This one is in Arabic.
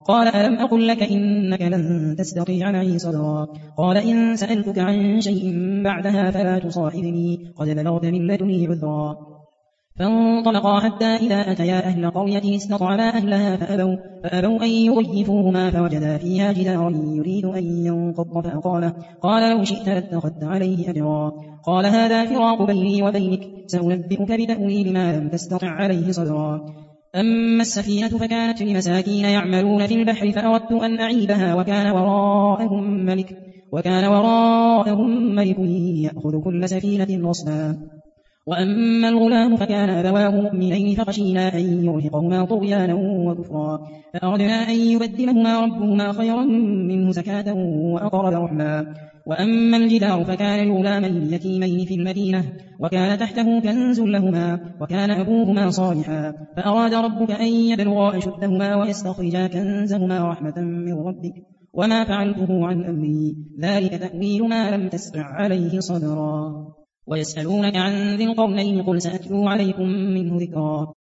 قال ألم أقل لك إنك لن تستطيع معي صبرا قال إن سألتك عن شيء بعدها فلا تصاحبني قد بلغت من لدني عذرا فانطلقا حتى إذا أتيا أهل قرية استطعما أهلها فأبوا أن يضيفوهما فوجدا فيها جدارا يريد أن ينقض فأقامه قال لو شئت لاتخذت عليه أجرا قال هذا فراق بيني وبينك سأنبئك بتأويل ما لم تستطع عليه صبرا أما السفينة فكانت لمساكين يعملون في البحر فأردت أن أعيبها وكان وراءهم ملك يأخذ كل سفينة غصبا وأما الغلام فكان أبواه مؤمنين فخشينا أن يرهقهما طغيانا وكفرا فأردنا أن يبدلهما ربهما خيرا منه زكاة وأقرب رحما وأما الجدار فكان لغلامين يتيمين في المدينة وكان تحته كنز لهما وكان أبوهما صالحا فأراد ربك أن يبلغا أشدهما ويستخرجا كنزهما رحمة من ربك وما فعلته عن أمري ذلك تأويل ما لم تستطع عليه صبرا ويسألونك عن ذي القرنين قل سأتلو عليكم منه ذكرا